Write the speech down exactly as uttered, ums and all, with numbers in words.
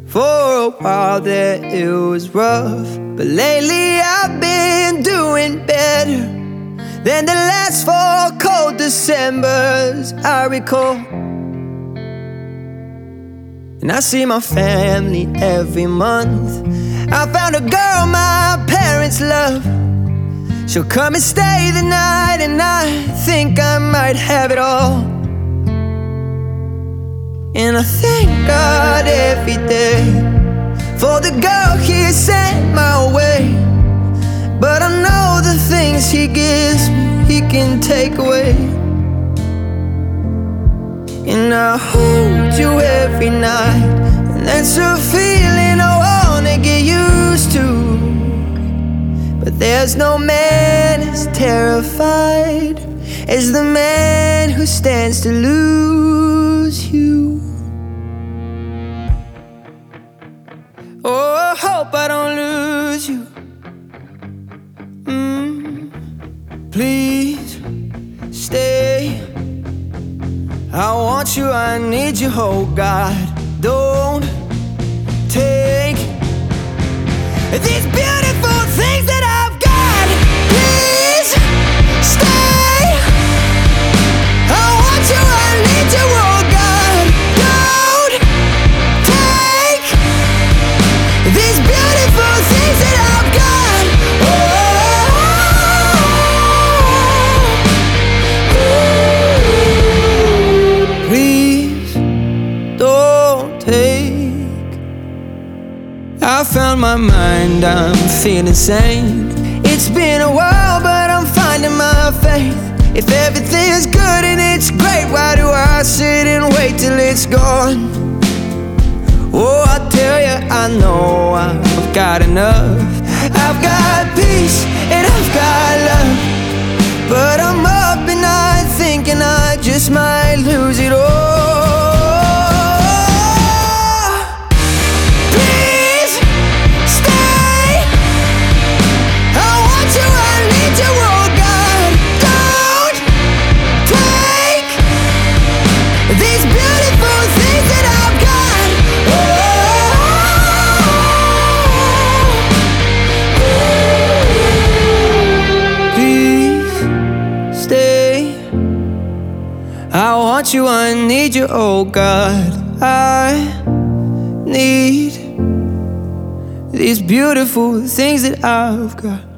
For a while there it was rough, but lately I've been doing better than the last four cold Decembers I recall. And I see my family every month. I found a girl my parents love. She'll come and stay the night, and I think I might have it all. And I thank God every day for the girl He sent my way. But I know the things He gives me, He can take away. And I hold you every night, and that's a feeling I wanna get used to. But there's no man as terrified as the man who stands to lose you. Oh, I hope I don't lose you. mm, Please stay. I want you, I need you, oh God. Don't take these beautiful things that I've got. Please stay. I want you, I need you, oh God. Don't take these beautiful things that I've got. Oh, please don't take. I found my mind, I'm feeling sane. It's been a while, but I'm finding my faith. If everything's good and it's great, why do I sit and wait till it's gone? Oh, I tell you, I know I've got enough. I've got peace and I've got love, but I'm up at night thinking I just might lose it all. I want you, I need you, oh God. I need these beautiful things that I've got.